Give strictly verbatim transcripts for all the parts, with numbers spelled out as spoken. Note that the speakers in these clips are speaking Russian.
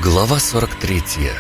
Глава сорок третья.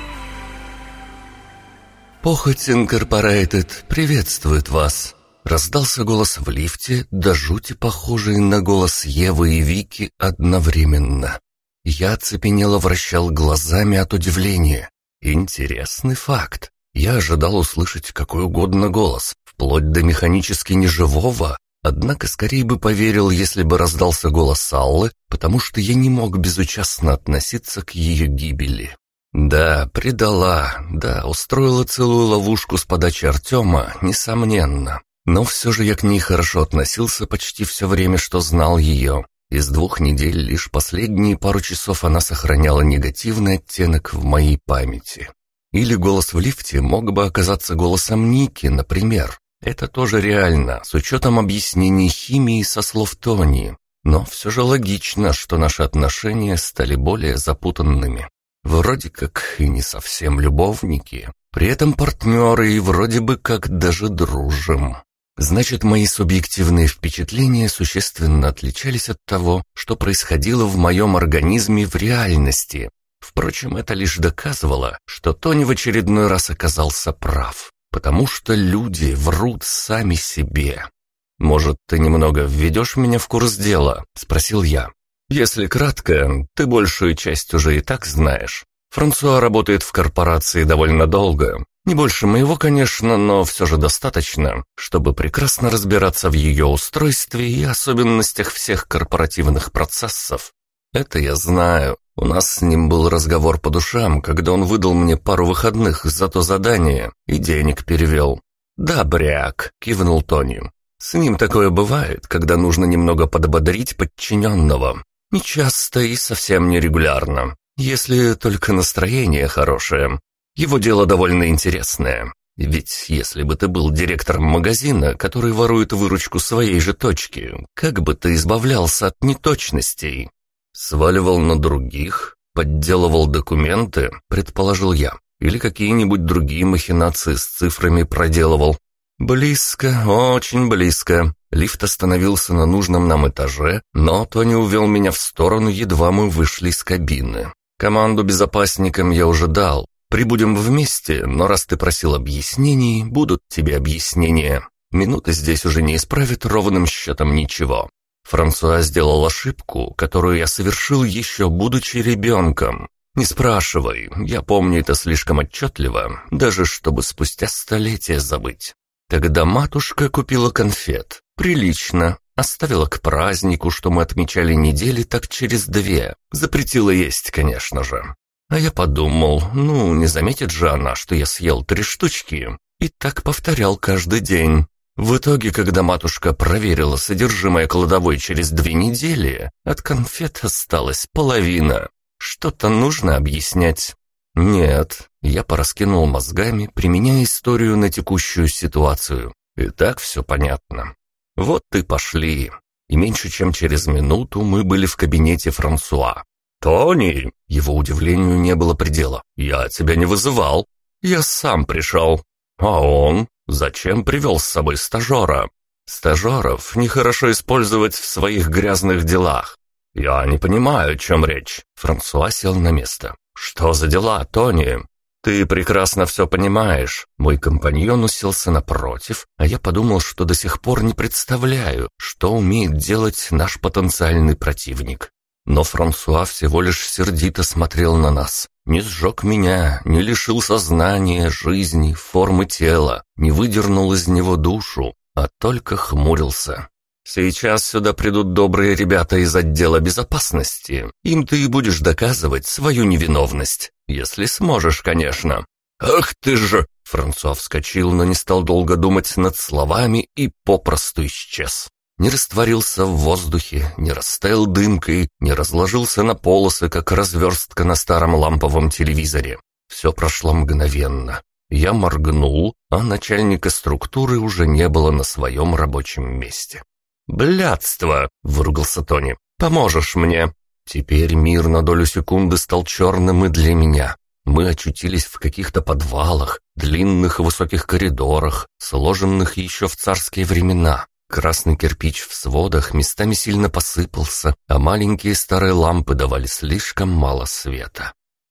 «Похоть Инкорпорейтед приветствует вас!» Раздался голос в лифте, до жути похожий на голос Евы и Вики одновременно. Я оцепенело вращал глазами от удивления. Интересный факт. Я ожидал услышать какой угодно голос, вплоть до механически неживого, однако скорее бы поверил, если бы раздался голос Аллы, потому что я не мог безучастно относиться к ее гибели. Да, предала, да, устроила целую ловушку с подачи Артема, несомненно. Но все же я к ней хорошо относился почти все время, что знал ее. Из двух недель лишь последние пару часов она сохраняла негативный оттенок в моей памяти. Или голос в лифте мог бы оказаться голосом Ники, например. Это тоже реально, с учетом объяснений химии со слов Тони. Но все же логично, что наши отношения стали более запутанными. Вроде как и не совсем любовники, при этом партнеры и вроде бы как даже дружим. Значит, мои субъективные впечатления существенно отличались от того, что происходило в моем организме в реальности. Впрочем, это лишь доказывало, что Тони в очередной раз оказался прав, потому что люди врут сами себе. «Может, ты немного введешь меня в курс дела?» – спросил я. «Если кратко, ты большую часть уже и так знаешь. Франсуа работает в корпорации довольно долго. Не больше моего, конечно, но все же достаточно, чтобы прекрасно разбираться в ее устройстве и особенностях всех корпоративных процессов. Это я знаю. У нас с ним был разговор по душам, когда он выдал мне пару выходных за то задание и денег перевел». «Добряк», — кивнул Тони. «С ним такое бывает, когда нужно немного подбодрить подчиненного. Нечасто и совсем нерегулярно, если только настроение хорошее. Его дело довольно интересное. Ведь если бы ты был директором магазина, который ворует выручку своей же точки, как бы ты избавлялся от неточностей? Сваливал на других, подделывал документы, предположил я, или какие-нибудь другие махинации с цифрами проделывал. Близко, очень близко. Лифт остановился на нужном нам этаже, но Тони увел меня в сторону, едва мы вышли из кабины. Команду безопасникам я уже дал. Прибудем вместе, но раз ты просил объяснений, будут тебе объяснения. Минуты здесь уже не исправят ровным счетом ничего. Франсуа сделал ошибку, которую я совершил еще будучи ребенком. Не спрашивай, я помню это слишком отчетливо, даже чтобы спустя столетия забыть. Тогда матушка купила конфет. Прилично. Оставила к празднику, что мы отмечали недели, так через две. Запретила есть, конечно же. А я подумал, ну, не заметит же она, что я съел три штучки. И так повторял каждый день. В итоге, когда матушка проверила содержимое кладовой через две недели, от конфет осталась половина. Что-то нужно объяснять. Нет, я пораскинул мозгами, применяя историю на текущую ситуацию. И так все понятно. Вот и пошли. И меньше чем через минуту мы были в кабинете Франсуа. «Тони!» Его удивлению не было предела. «Я тебя не вызывал. Я сам пришел. А он? Зачем привел с собой стажера? Стажеров нехорошо использовать в своих грязных делах. Я не понимаю, о чем речь». Франсуа сел на место. «Что за дела, Тони?» «Ты прекрасно все понимаешь». Мой компаньон уселся напротив, а я подумал, что до сих пор не представляю, что умеет делать наш потенциальный противник. Но Франсуа всего лишь сердито смотрел на нас. Не сжег меня, не лишил сознания, жизни, формы тела, не выдернул из него душу, а только хмурился. «Сейчас сюда придут добрые ребята из отдела безопасности. Им ты и будешь доказывать свою невиновность. Если сможешь, конечно». «Ах ты же!» Франсуа вскочил, но не стал долго думать над словами и попросту исчез. Не растворился в воздухе, не растаял дымкой, не разложился на полосы, как разверстка на старом ламповом телевизоре. Все прошло мгновенно. Я моргнул, а начальника структуры уже не было на своем рабочем месте. «Блядство!» — выругался Тони. «Поможешь мне?» Теперь мир на долю секунды стал черным и для меня. Мы очутились в каких-то подвалах, длинных и высоких коридорах, сложенных еще в царские времена. Красный кирпич в сводах местами сильно посыпался, а маленькие старые лампы давали слишком мало света.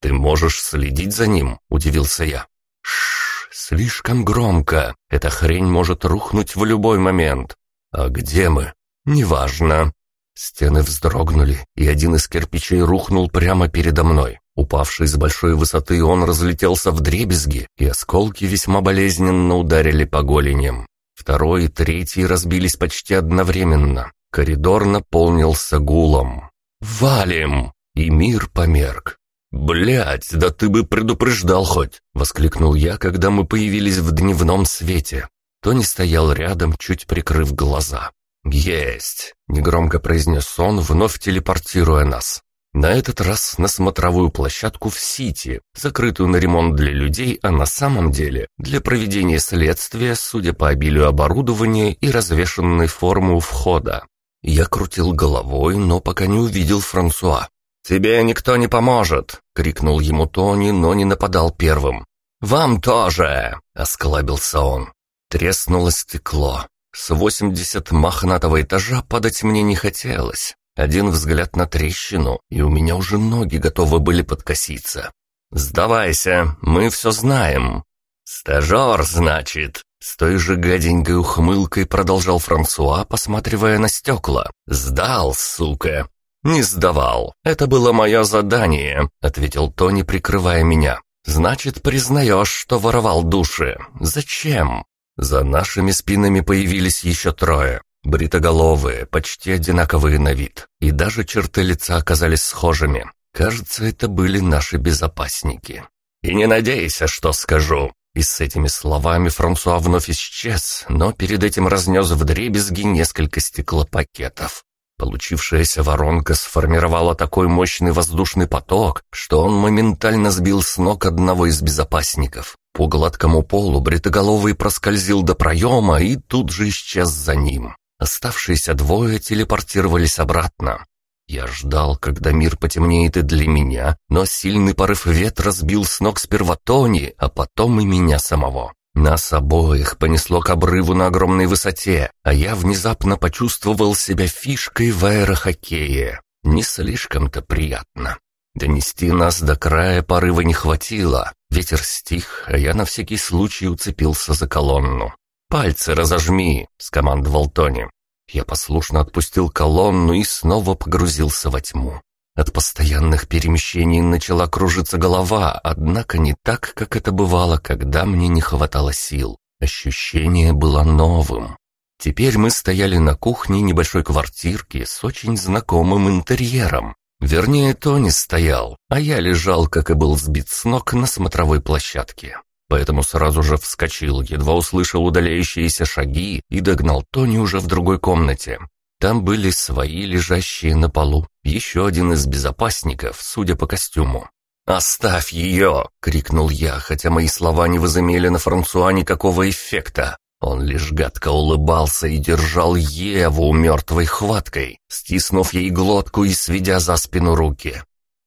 «Ты можешь следить за ним?» – удивился я. «Шш, слишком громко. Эта хрень может рухнуть в любой момент». «А где мы?» «Неважно». Стены вздрогнули, и один из кирпичей рухнул прямо передо мной. Упавший с большой высоты, он разлетелся вдребезги, и осколки весьма болезненно ударили по голеням. Второй и третий разбились почти одновременно. Коридор наполнился гулом. «Валим!» И мир померк. «Блядь, да ты бы предупреждал хоть!» — воскликнул я, когда мы появились в дневном свете. Тони стоял рядом, чуть прикрыв глаза. «Есть!» — негромко произнес он, вновь телепортируя нас. На этот раз на смотровую площадку в Сити, закрытую на ремонт для людей, а на самом деле для проведения следствия, судя по обилию оборудования и развешанной формы у входа. Я крутил головой, но пока не увидел Франсуа. «Тебе никто не поможет!» — крикнул ему Тони, но не нападал первым. «Вам тоже!» — осклабился он. Треснуло стекло. С восемьдесят мохнатого этажа падать мне не хотелось. Один взгляд на трещину, и у меня уже ноги готовы были подкоситься. «Сдавайся, мы все знаем». «Стажер, значит?» С той же гаденькой ухмылкой продолжал Франсуа, посматривая на стекла. «Сдал, сука!» «Не сдавал. Это было мое задание», — ответил Тони, прикрывая меня. «Значит, признаешь, что воровал души. Зачем?» За нашими спинами появились еще трое. Бритоголовые, почти одинаковые на вид. И даже черты лица оказались схожими. Кажется, это были наши безопасники. «И не надейся, что скажу». И с этими словами Франсуа вновь исчез, но перед этим разнес вдребезги несколько стеклопакетов. Получившаяся воронка сформировала такой мощный воздушный поток, что он моментально сбил с ног одного из безопасников. По гладкому полу бритоголовый проскользил до проема и тут же исчез за ним. Оставшиеся двое телепортировались обратно. Я ждал, когда мир потемнеет и для меня, но сильный порыв ветра сбил с ног сперва Тони, а потом и меня самого. Нас обоих понесло к обрыву на огромной высоте, а я внезапно почувствовал себя фишкой в аэрохоккее. Не слишком-то приятно. Донести нас до края порыва не хватило. Ветер стих, а я на всякий случай уцепился за колонну. «Пальцы разожми», — скомандовал Тони. Я послушно отпустил колонну и снова погрузился во тьму. От постоянных перемещений начала кружиться голова, однако не так, как это бывало, когда мне не хватало сил. Ощущение было новым. Теперь мы стояли на кухне небольшой квартирки с очень знакомым интерьером. Вернее, Тони стоял, а я лежал, как и был сбит с ног, на смотровой площадке. Поэтому сразу же вскочил, едва услышал удаляющиеся шаги и догнал Тони уже в другой комнате. Там были свои, лежащие на полу, еще один из безопасников, судя по костюму. «Оставь ее!» — крикнул я, хотя мои слова не возымели на Франсуа никакого эффекта. Он лишь гадко улыбался и держал Еву мертвой хваткой, стиснув ей глотку и сведя за спину руки.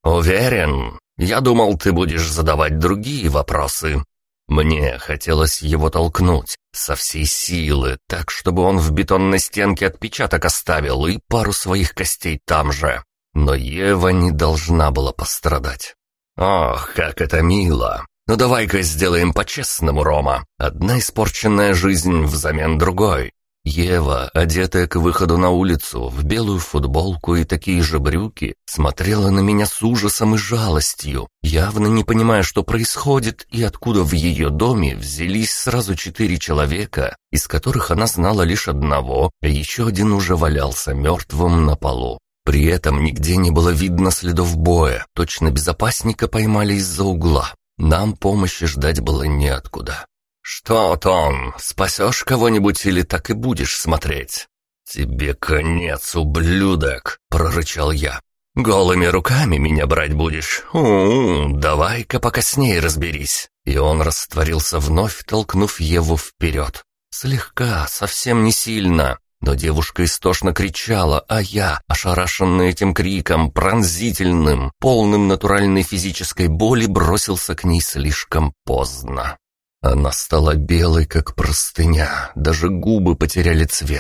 «Уверен? Я думал, ты будешь задавать другие вопросы». Мне хотелось его толкнуть со всей силы, так, чтобы он в бетонной стенке отпечаток оставил и пару своих костей там же. Но Ева не должна была пострадать. «Ох, как это мило! Ну давай-ка сделаем по-честному, Рома. Одна испорченная жизнь взамен другой». Ева, одетая к выходу на улицу, в белую футболку и такие же брюки, смотрела на меня с ужасом и жалостью, явно не понимая, что происходит и откуда в ее доме взялись сразу четыре человека, из которых она знала лишь одного, а еще один уже валялся мертвым на полу. При этом нигде не было видно следов боя, точно безопасника поймали из-за угла. Нам помощи ждать было неоткуда. «Что, Том, спасешь кого-нибудь или так и будешь смотреть?» «Тебе конец, ублюдок!» — прорычал я. «Голыми руками меня брать будешь? У-у, давай-ка пока с ней разберись!» И он растворился вновь, толкнув Еву вперед. Слегка, совсем не сильно, но девушка истошно кричала, а я, ошарашенный этим криком, пронзительным, полным натуральной физической боли, бросился к ней слишком поздно. Она стала белой, как простыня, даже губы потеряли цвет.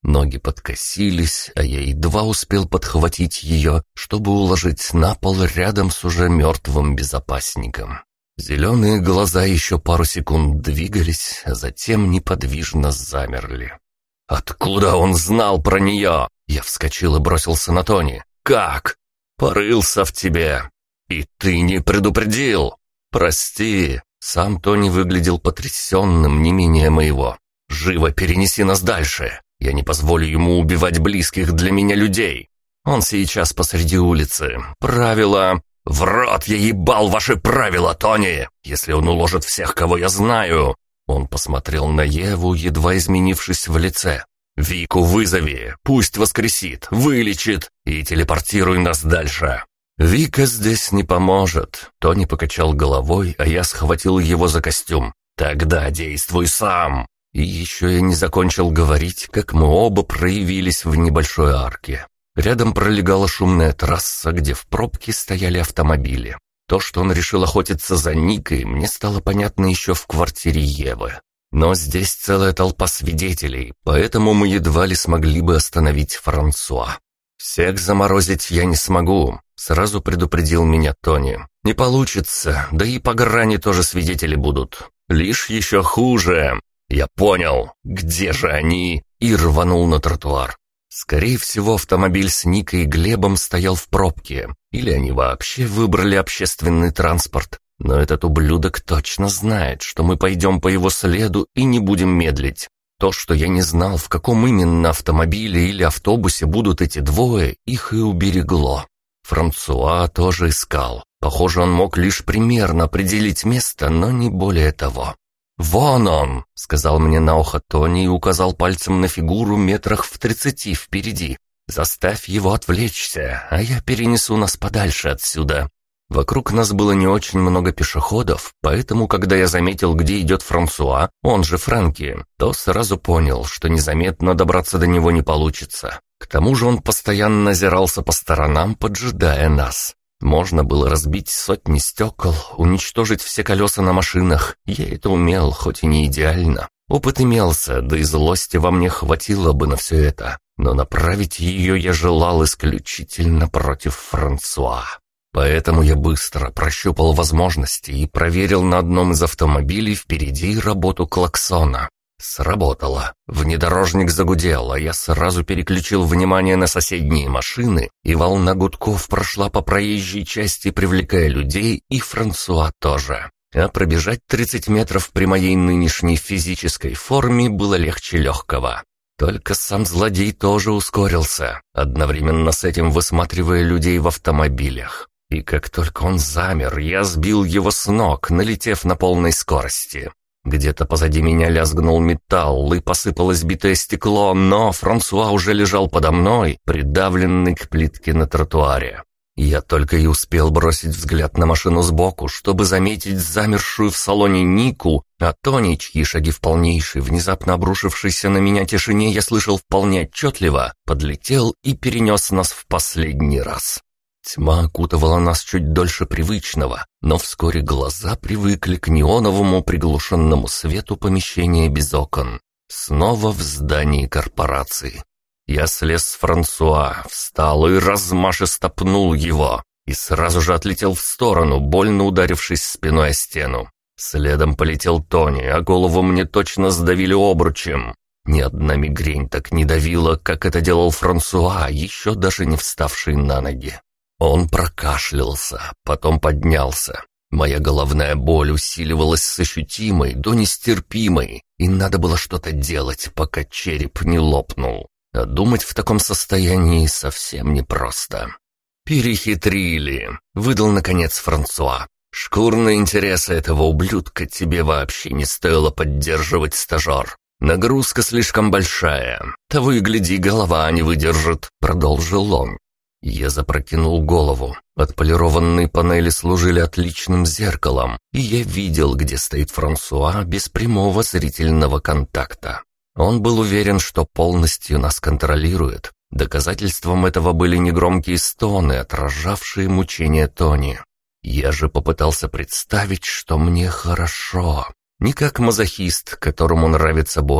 Ноги подкосились, а я едва успел подхватить ее, чтобы уложить на пол рядом с уже мертвым безопасником. Зеленые глаза еще пару секунд двигались, а затем неподвижно замерли. «Откуда он знал про нее?» Я вскочил и бросился на Тони. «Как?» «Порылся в тебе. И ты не предупредил. Прости». Сам Тони выглядел потрясенным не менее моего. «Живо перенеси нас дальше. Я не позволю ему убивать близких для меня людей. Он сейчас посреди улицы. Правила...» «В рот я ебал ваши правила, Тони! Если он уложит всех, кого я знаю!» Он посмотрел на Еву, едва изменившись в лице. «Вику вызови, пусть воскресит, вылечит и телепортируй нас дальше!» «Вика здесь не поможет», — Тони покачал головой, а я схватил его за костюм. «Тогда действуй сам!» И еще я не закончил говорить, как мы оба проявились в небольшой арке. Рядом пролегала шумная трасса, где в пробке стояли автомобили. То, что он решил охотиться за Никой, мне стало понятно еще в квартире Евы. Но здесь целая толпа свидетелей, поэтому мы едва ли смогли бы остановить Франсуа. «Всех заморозить я не смогу», — сразу предупредил меня Тони. «Не получится, да и по грани тоже свидетели будут. Лишь еще хуже. Я понял, где же они?» И рванул на тротуар. Скорее всего, автомобиль с Никой и Глебом стоял в пробке, или они вообще выбрали общественный транспорт. Но этот ублюдок точно знает, что мы пойдем по его следу и не будем медлить. То, что я не знал, в каком именно автомобиле или автобусе будут эти двое, их и уберегло. Франсуа тоже искал. Похоже, он мог лишь примерно определить место, но не более того. «Вон он!» — сказал мне на ухо Тони и указал пальцем на фигуру метрах в тридцати впереди. «Заставь его отвлечься, а я перенесу нас подальше отсюда». Вокруг нас было не очень много пешеходов, поэтому, когда я заметил, где идет Франсуа, он же Фрэнки, то сразу понял, что незаметно добраться до него не получится. К тому же он постоянно озирался по сторонам, поджидая нас. Можно было разбить сотни стекол, уничтожить все колеса на машинах. Я это умел, хоть и не идеально. Опыт имелся, да и злости во мне хватило бы на все это. Но направить ее я желал исключительно против Франсуа. Поэтому я быстро прощупал возможности и проверил на одном из автомобилей впереди работу клаксона. Сработало. Внедорожник загудел, а я сразу переключил внимание на соседние машины, и волна гудков прошла по проезжей части, привлекая людей, и Франсуа тоже. А пробежать тридцать метров при моей нынешней физической форме было легче легкого. Только сам злодей тоже ускорился, одновременно с этим высматривая людей в автомобилях. И как только он замер, я сбил его с ног, налетев на полной скорости. Где-то позади меня лязгнул металл и посыпалось битое стекло, но Франсуа уже лежал подо мной, придавленный к плитке на тротуаре. Я только и успел бросить взгляд на машину сбоку, чтобы заметить замершую в салоне Нику, а Тони, чьи шаги в полнейшей, внезапно обрушившейся на меня тишине я слышал вполне отчетливо, подлетел и перенес нас в последний раз. Тьма окутывала нас чуть дольше привычного, но вскоре глаза привыкли к неоновому приглушенному свету помещения без окон. Снова в здании корпорации. Я слез с Франсуа, встал и размашисто пнул его, и сразу же отлетел в сторону, больно ударившись спиной о стену. Следом полетел Тони, а голову мне точно сдавили обручем. Ни одна мигрень так не давила, как это делал Франсуа, еще даже не вставший на ноги. Он прокашлялся, потом поднялся. Моя головная боль усиливалась с ощутимой до нестерпимой, и надо было что-то делать, пока череп не лопнул. А думать в таком состоянии совсем непросто. «Перехитрили», — выдал наконец Франсуа. «Шкурные интересы этого ублюдка тебе вообще не стоило поддерживать, стажер. Нагрузка слишком большая. Того и гляди, голова не выдержит», — продолжил он. Я запрокинул голову. Отполированные панели служили отличным зеркалом, и я видел, где стоит Франсуа без прямого зрительного контакта. Он был уверен, что полностью нас контролирует. Доказательством этого были негромкие стоны, отражавшие мучения Тони. Я же попытался представить, что мне хорошо. Не как мазохист, которому нравится боль.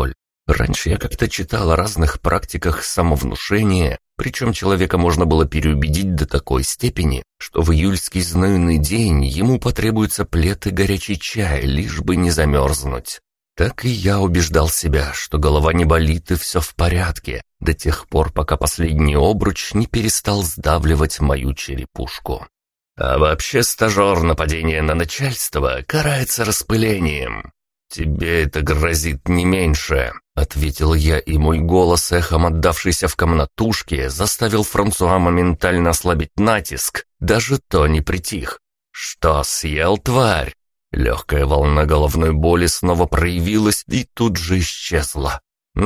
Раньше я как-то читал о разных практиках самовнушения, причем человека можно было переубедить до такой степени, что в июльский знойный день ему потребуется плед и горячий чай, лишь бы не замерзнуть. Так и я убеждал себя, что голова не болит и все в порядке, до тех пор, пока последний обруч не перестал сдавливать мою черепушку. А вообще стажер нападения на начальство карается распылением. «Тебе это грозит не меньше», — ответил я, и мой голос, эхом отдавшийся в комнатушке, заставил Франсуа моментально ослабить натиск, даже то не притих. «Что, съел, тварь?» Легкая волна головной боли снова проявилась и тут же исчезла.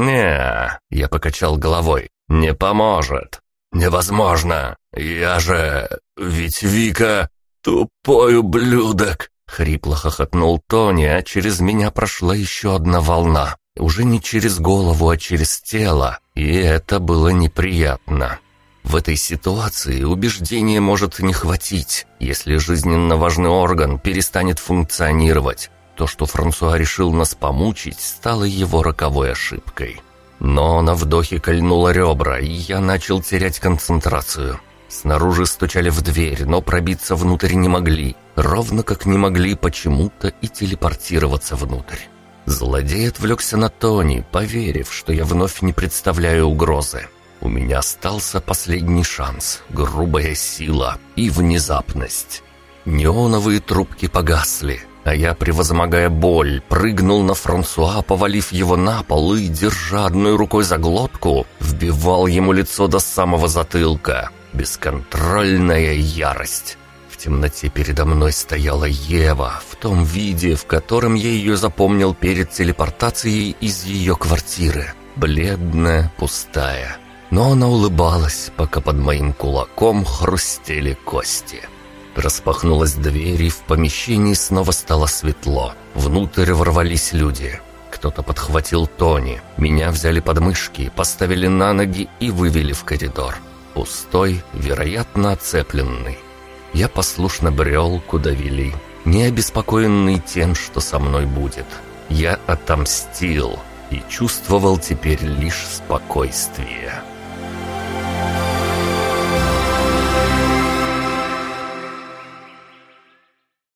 «Не», — я покачал головой, — «не поможет». «Невозможно! Я же... Ведь Вика... Тупой ублюдок!» Хрипло хохотнул Тони, а через меня прошла еще одна волна. Уже не через голову, а через тело, и это было неприятно. В этой ситуации убеждения может не хватить, если жизненно важный орган перестанет функционировать. То, что Франсуа решил нас помучить, стало его роковой ошибкой. Но на вдохе кольнуло ребра, и я начал терять концентрацию. Снаружи стучали в дверь, но пробиться внутрь не могли, ровно как не могли почему-то и телепортироваться внутрь. Злодей отвлекся на Тони, поверив, что я вновь не представляю угрозы. У меня остался последний шанс, грубая сила и внезапность. Неоновые трубки погасли, а я, превозмогая боль, прыгнул на Франсуа, повалив его на пол и, держа одной рукой за глотку, вбивал ему лицо до самого затылка. Бесконтрольная ярость. В темноте передо мной стояла Ева, в том виде, в котором я ее запомнил перед телепортацией из ее квартиры. Бледная, пустая. Но она улыбалась, пока под моим кулаком хрустели кости. Распахнулась дверь, и в помещении снова стало светло. Внутрь ворвались люди. Кто-то подхватил Тони. Меня взяли под мышки, поставили на ноги и вывели в коридор. Пустой, вероятно, оцепленный. Я послушно брел, куда вели, не обеспокоенный тем, что со мной будет. Я отомстил и чувствовал теперь лишь спокойствие.